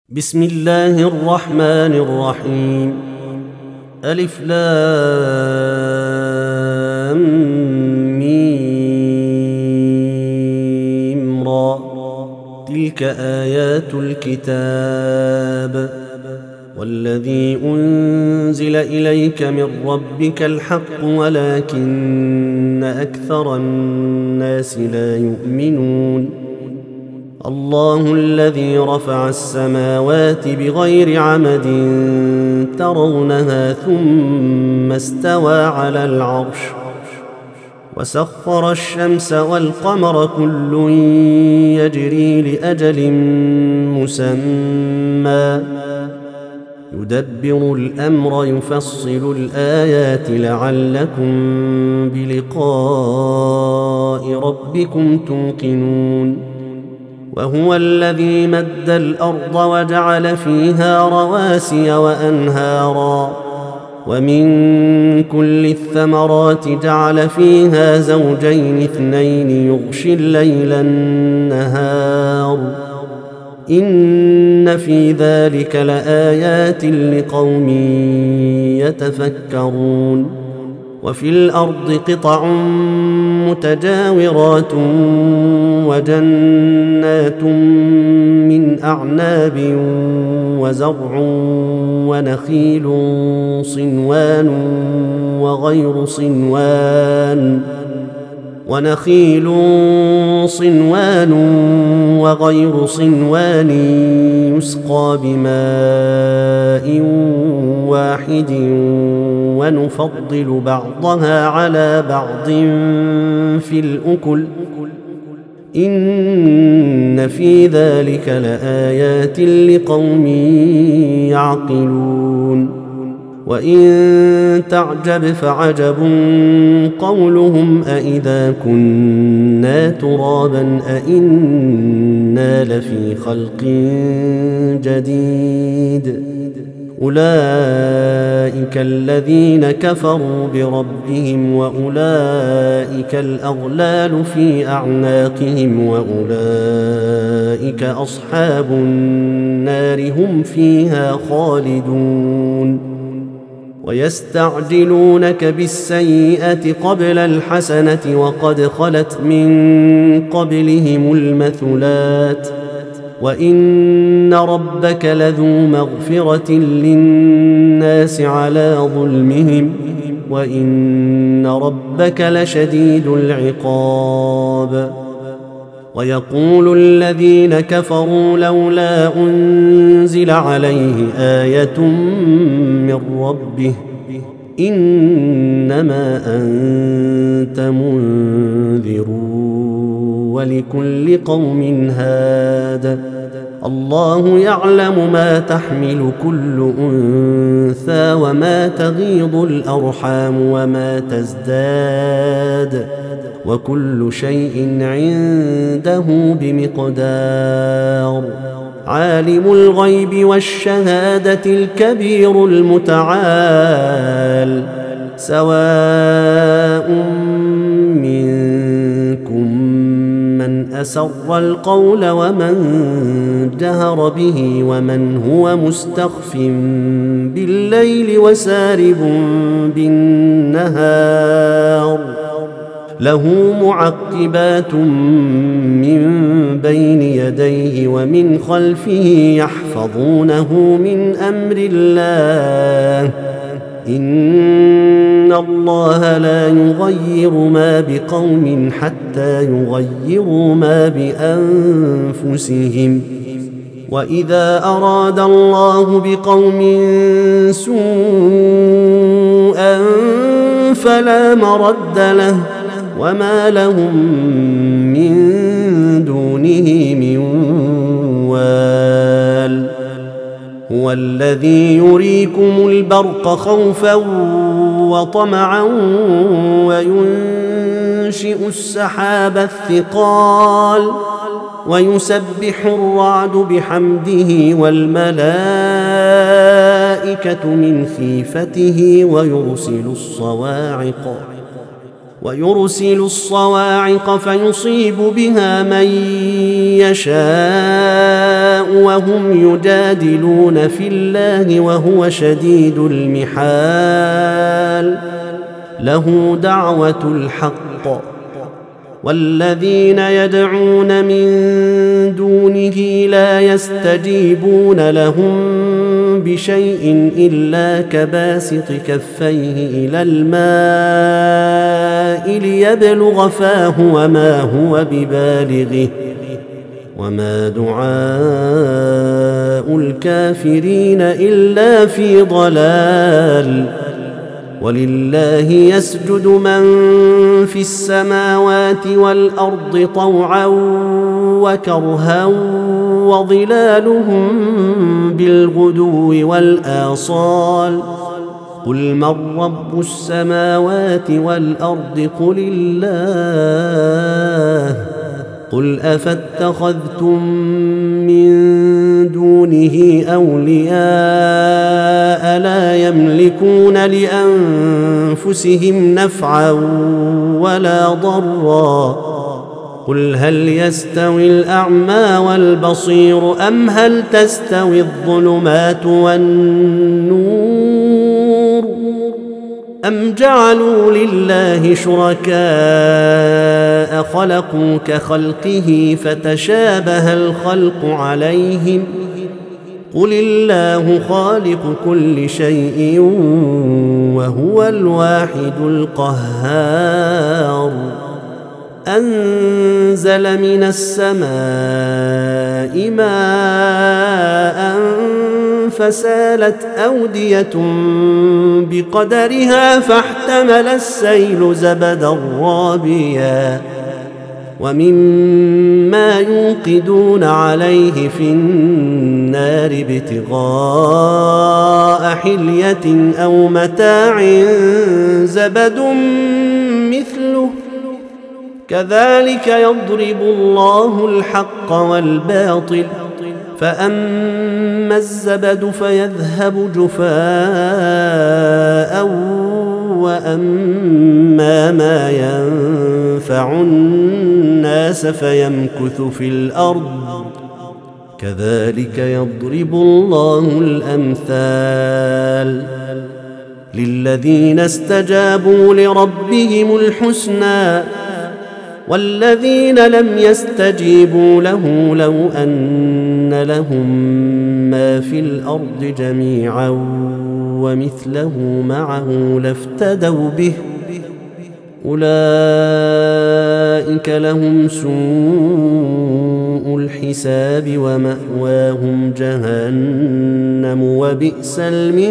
بسم الله الرحمن الرحيم. ألف لام ميم را. تلك آيات الكتاب والذي أنزل إليك من ربك الحق ولكن أكثر الناس لا يؤمنون. الله الذي رفع السماوات بغير عمد ترونها ثم استوى على العرش وسخر الشمس والقمر كل يجري لأجل مسمى يدبر الأمر يفصل الآيات لعلكم بلقاء ربكم توقنون. وهو الذي مد الأرض وجعل فيها رواسي وأنهارا ومن كل الثمرات جعل فيها زوجين اثنين يغشي الليل النهار إن في ذلك لآيات لقوم يتفكرون. وفي الأرض قطع متجاورات وجنات من أعناب وزرع ونخيل صنوان وغير صنوان يسقى بماء واحد ونفضل بعضها على بعض في الأكل إن في ذلك لآيات لقوم يعقلون. وإن تعجب فعجب قولهم أإذا كنا ترابا أإنا لفي خلق جديد أولئك الذين كفروا بربهم وأولئك الأغلال في أعناقهم وأولئك أصحاب النار هم فيها خالدون. ويستعجلونك بالسيئة قبل الحسنة وقد خلت من قبلهم المثلات وإن ربك لذو مغفرة للناس على ظلمهم وإن ربك لشديد العقاب. ويقول الذين كفروا لولا أنزل عليه آية من ربه إنما أنت منذر ولكل قوم هاد. الله يعلم ما تحمل كل أنثى وما تغيض الأرحام وما تزداد وكل شيء عنده بمقدار. عالم الغيب والشهادة الكبير المتعال سواء منكم من أسر القول ومن جهر به ومن هو مستخف بالليل وسارب بالنهار له معقبات من بين يديه ومن خلفه يحفظونه من أمر الله إن الله لا يغير ما بقوم حتى يغيروا ما بأنفسهم وإذا أراد الله بقوم سوءا فلا مرد له وما لهم من دونه من وال. هو الذي يريكم البرق خوفا وطمعا وينشئ السحاب الثقال ويسبح الرعد بحمده والملائكة من خيفته ويرسل الصواعق فيصيب بها من يشاء وهم يجادلون في الله وهو شديد المحال له دعوة الحق والذين يدعون من دونه لا يستجيبون لهم بشيء إلا كباسط كفيه إلى الماء ليبلغ فاه وما هو ببالغه وما دعاء الكافرين إلا في ضلال ولله يسجد من في السماوات والأرض طوعا وكرها وظلالهم بالغدو والآصال قل من رب السماوات والأرض قل الله قل أفاتخذتم من دونه أولياء لا يملكون لأنفسهم نفعا ولا ضرا قل هل يستوي الأعمى والبصير أم هل تستوي الظلمات والنور أم جعلوا لله شركاء خلقوا كخلقه فتشابه الخلق عليهم قل الله خالق كل شيء وهو الواحد القهار أنزل من السماء ماء فسالت أودية بقدرها فاحتمل السيل زبدا رابيا ومما يوقدون عليه في النار ابتغاء حلية أو متاع زبد مثله كذلك يضرب الله الحق والباطل فأما الزبد فيذهب جفاء وأما ما ينفع الناس فيمكث في الأرض كذلك يضرب الله الأمثال للذين استجابوا لربهم الحسنى والذين لم يستجيبوا له لو أن لهم ما في الأرض جميعا ومثله معه لافتدوا به أولئك لهم سوء الحساب ومأواهم جهنم وبئس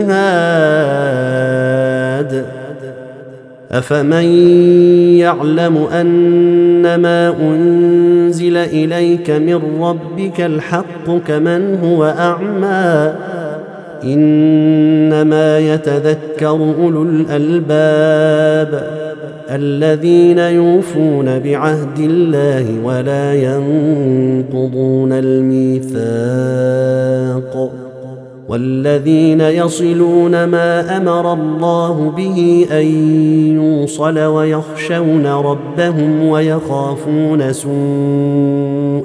المهاد أفمن يعلم أنما أنزل إليك من ربك الحق كمن هو أعمى إنما يتذكر أولو الألباب الذين يوفون بعهد الله ولا ينقضون الميثاق والذين يصلون ما أمر الله به أن يوصل ويخشون ربهم ويخافون سوء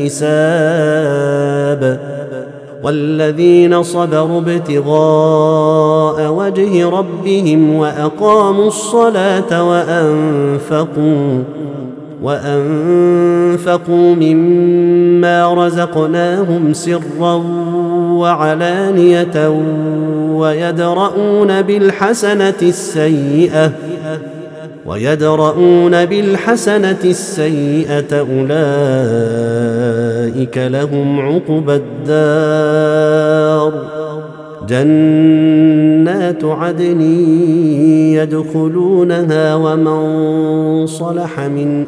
الحساب والذين صبروا ابتغاء وجه ربهم وأقاموا الصلاة وأنفقوا مما رزقناهم سرا وعلانية ويدرؤون بالحسنة السيئة أولئك لهم عقبى الدار جنات عدن يدخلونها ومن صلح من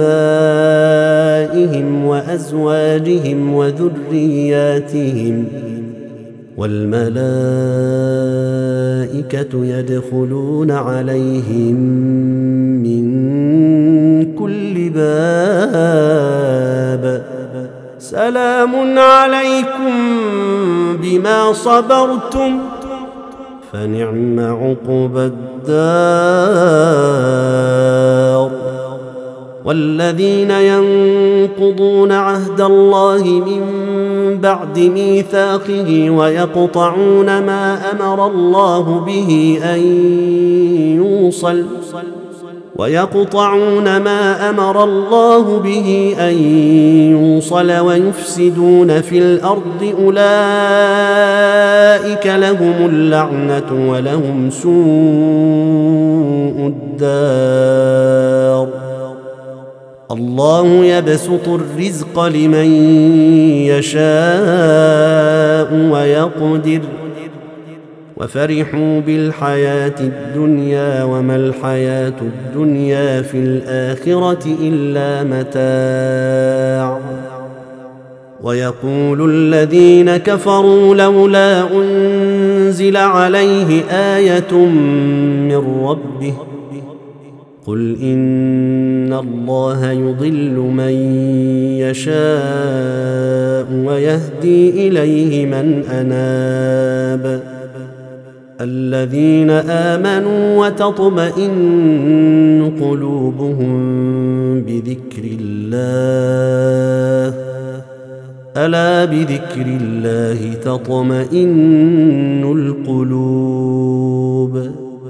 آبائهم وأزواجهم وذرياتهم والملائكة يدخلون عليهم من كل باب سلام عليكم بما صبرتم فنعم عقبى الدار والذين ينقضون عهد الله من بعد ميثاقه ويقطعون ما أمر الله به أن يوصل ويفسدون في الأرض أولئك لهم اللعنة ولهم سوء الدار. الله يبسط الرزق لمن يشاء ويقدر وفرحوا بالحياة الدنيا وما الحياة الدنيا في الآخرة إلا متاع. ويقول الذين كفروا لولا أنزل عليه آية من ربه قل إن الله يضل من يشاء ويهدي إليه من أناب. الذين آمنوا وتطمئن قلوبهم بذكر الله ألا بذكر الله تطمئن القلوب.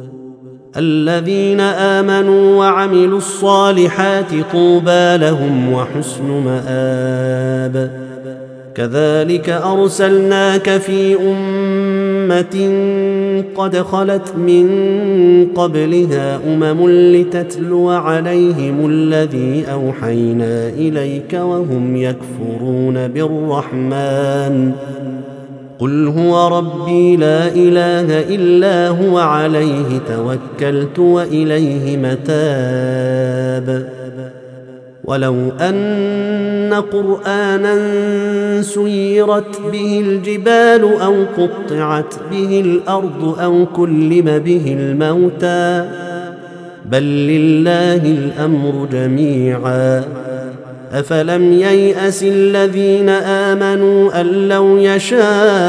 الذين آمنوا وعملوا الصالحات طوبى لهم وحسن مآب. كذلك أرسلناك في أمة قد خلت من قبلها لتتلو عليهم الذي أوحينا إليك وهم يكفرون بالرحمن قل هو ربي لا إله إلا هو عليه توكلت وإليه متاب. ولو أن قرآنا سيرت به الجبال أو قطعت به الأرض أو كلم به الموتى بل لله الأمر جميعا أفلم ييأس الذين آمنوا أن لو يشاء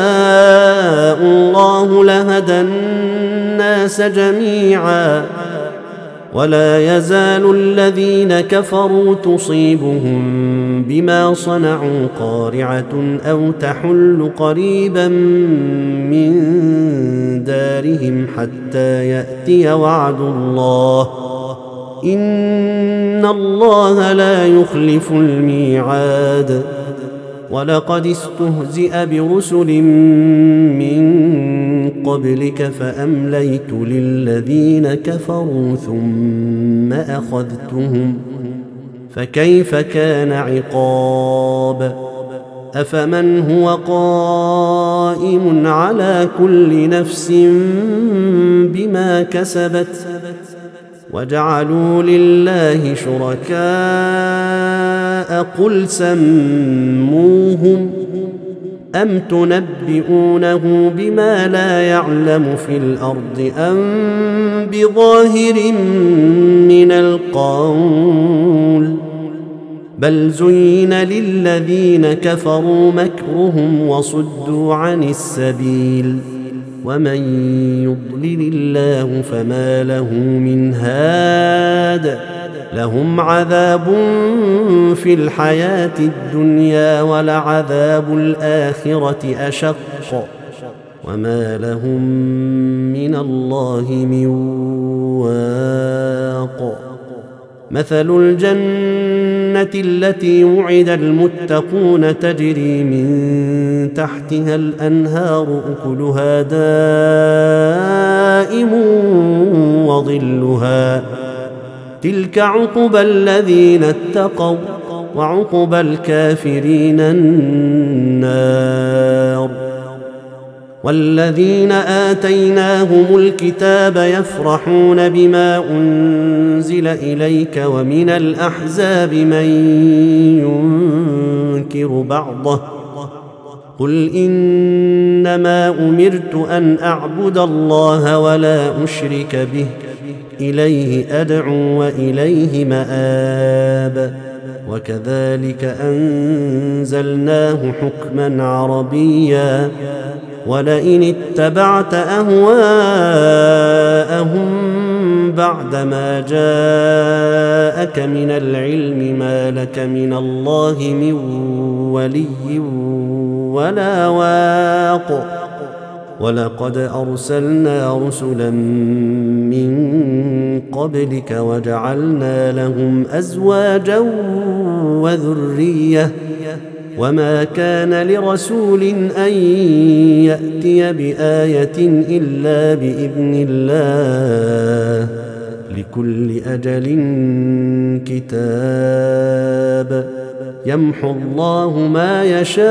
الله لهدى الناس جميعا ولا يزال الذين كفروا تصيبهم بما صنعوا قارعة أو تحل قريبا من دارهم حتى يأتي وعد الله إن الله لا يخلف الميعاد. ولقد استهزئ برسل من قبلك فأمليت للذين كفروا ثم أخذتهم فكيف كان عقاب. أفمن هو قائم على كل نفس بما كسبت وجعلوا لله شركاء قل سموهم أم تنبئونه بما لا يعلم في الأرض أم بظاهر من القول بل زين للذين كفروا مكرهم وصدوا عن السبيل ومن يضلل الله فما له من هاد لهم عذاب في الحياة الدنيا ولعذاب الآخرة أشق وما لهم من الله من واق. مثل الجنة التي وعد المتقون تجري من تحتها الأنهار أكلها دائم وظلها تلك عقبى الذين اتقوا وعقبى الكافرين النار. والذين آتيناهم الكتاب يفرحون بما أنزل إليك ومن الأحزاب من ينكر بعضه قل إنما أمرت أن أعبد الله ولا أشرك به إليه أدعو وإليه مآب. وكذلك أنزلناه حكما عربيا ولئن اتبعت أهواءهم بعدما جاءك من العلم ما لك من الله من ولي ولا واق ولقد أرسلنا رسلا من قبلك وجعلنا لهم أزواجا وذرية وما كان لرسول أن يأتي بآية إلا بإذن الله لكل أجل كتاب يمحو الله ما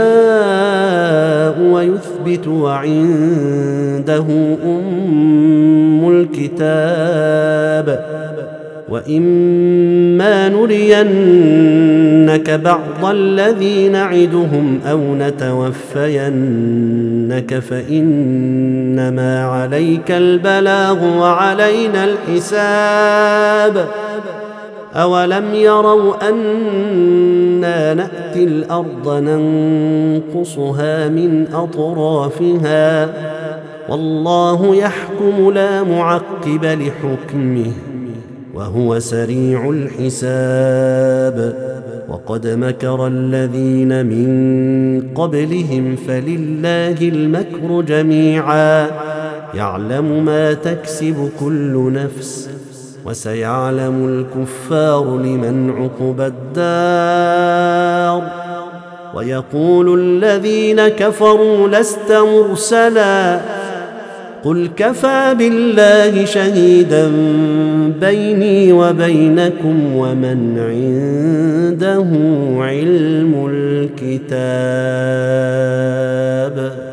يشاء ويثبت وعنده أم الكتاب وإما نرينك بعض الذي نعدهم أو نتوفينك فإنما عليك البلاغ وعلينا الحساب أولم يروا أنا نأتي الأرض ننقصها من أطرافها والله يحكم لا معقب لحكمه وهو سريع الحساب وقد مكر الذين من قبلهم فلله المكر جميعا يعلم ما تكسب كل نفس وسيعلم الكفار لمن عقبى الدار ويقول الذين كفروا لست مرسلا قل كفى بالله شهيدا بيني وبينكم ومن عنده علم الكتاب